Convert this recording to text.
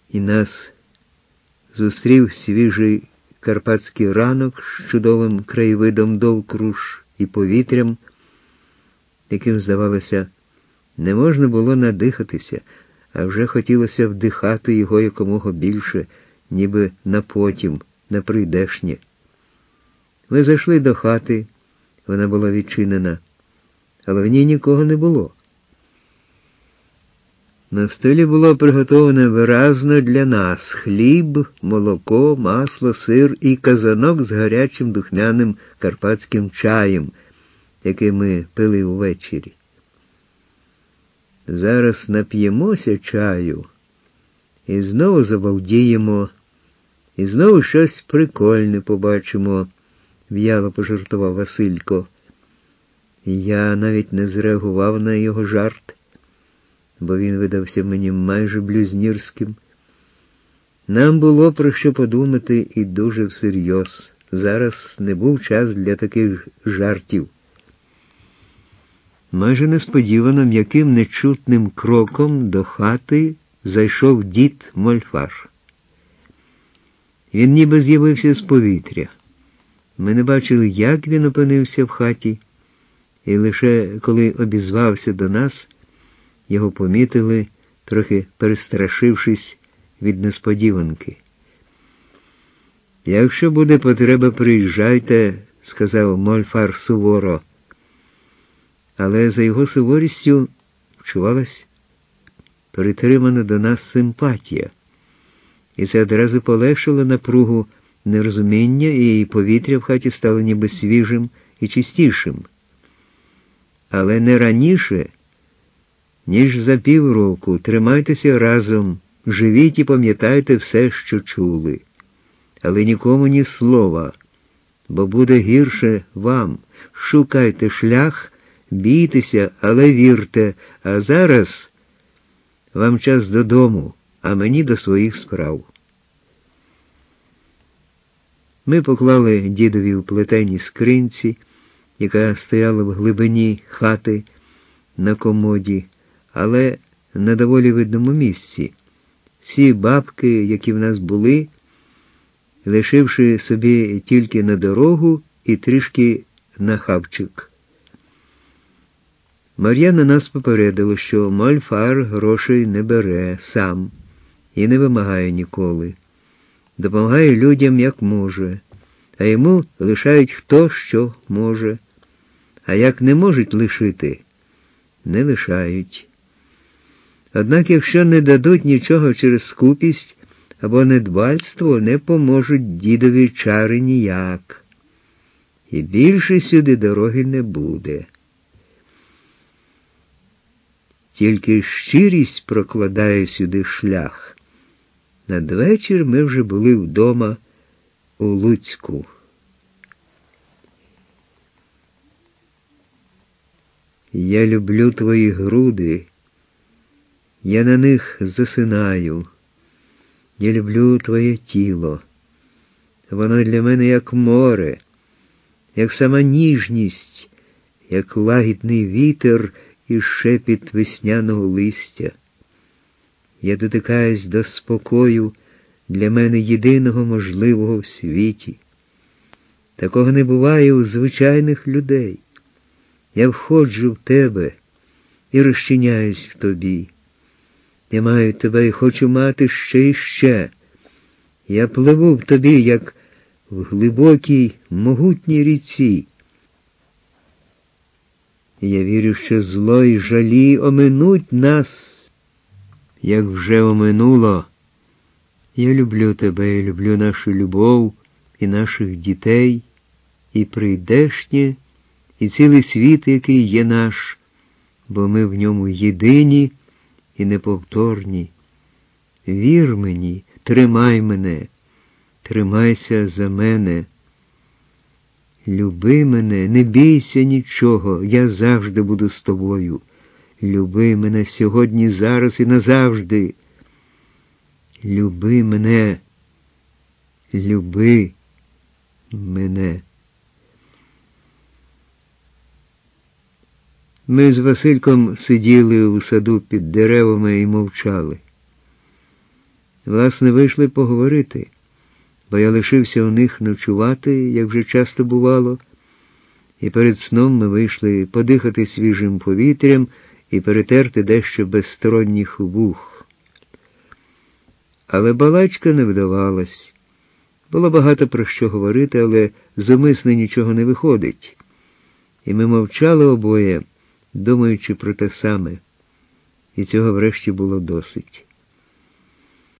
І нас зустрів свіжий карпатський ранок з чудовим краєвидом довкруж і повітрям, яким, здавалося, не можна було надихатися, а вже хотілося вдихати його якомога більше, ніби на потім, на прийдешнє. Ми зайшли до хати, вона була відчинена, але в ній нікого не було. На столі було приготоване виразно для нас хліб, молоко, масло, сир і казанок з гарячим духмяним карпатським чаєм, який ми пили ввечері. Зараз нап'ємося чаю і знову забалдіємо, і знову щось прикольне побачимо, в'яло пожартував Василько. Я навіть не зреагував на його жарт, бо він видався мені майже блюзнірським. Нам було про що подумати і дуже всерйоз. Зараз не був час для таких жартів. Майже несподівано м'яким нечутним кроком до хати зайшов дід Мольфар. Він ніби з'явився з повітря. Ми не бачили, як він опинився в хаті, і лише коли обізвався до нас, його помітили, трохи перестрашившись від несподіванки. «Якщо буде потреба, приїжджайте», – сказав Мольфар суворо. Але за його суворістю вчувалась притримана до нас симпатія. І це одразу полегшило напругу нерозуміння, і повітря в хаті стало ніби свіжим і чистішим. Але не раніше, ніж за півроку. Тримайтеся разом, живіть і пам'ятайте все, що чули. Але нікому ні слова, бо буде гірше вам. Шукайте шлях, бійтеся, але вірте. А зараз вам час додому, а мені до своїх справ. Ми поклали дідові в плетеній скринці, яка стояла в глибині хати на комоді, але на доволі видному місці. Всі бабки, які в нас були, лишивши собі тільки на дорогу і трішки на хавчик. Мар'яна нас попередила, що Мольфар грошей не бере сам і не вимагає ніколи. Допомагає людям, як може, а йому лишають хто що може. А як не можуть лишити, не лишають. Однак, якщо не дадуть нічого через скупість або недбальство, не поможуть дідові чари ніяк. І більше сюди дороги не буде. Тільки щирість прокладає сюди шлях. Надвечір ми вже були вдома у Луцьку. Я люблю твої груди, я на них засинаю. Я люблю твоє тіло. Воно для мене як море, як сама ніжність, як лагідний вітер і шепіт весняного листя. Я дотикаюсь до спокою, для мене єдиного можливого в світі. Такого не буває у звичайних людей. Я входжу в тебе і розчиняюсь в тобі. Я маю тебе і хочу мати ще і ще. Я пливу в тобі, як в глибокій, могутній ріці. Я вірю, що зло і жалі оминуть нас, як вже оминуло. Я люблю тебе, я люблю нашу любов і наших дітей, і прийдешнє, і цілий світ, який є наш, бо ми в ньому єдині і неповторні. Вір мені, тримай мене, тримайся за мене. Люби мене, не бійся нічого, я завжди буду з тобою. Люби мене сьогодні, зараз і назавжди. Люби мене, люби мене. Ми з Васильком сиділи у саду під деревами і мовчали. Власне, вийшли поговорити, бо я лишився у них ночувати, як вже часто бувало, і перед сном ми вийшли подихати свіжим повітрям і перетерти дещо безсторонніх вух. Але балачка не вдавалась. Було багато про що говорити, але зумисне нічого не виходить. І ми мовчали обоє, думаючи про те саме. І цього врешті було досить.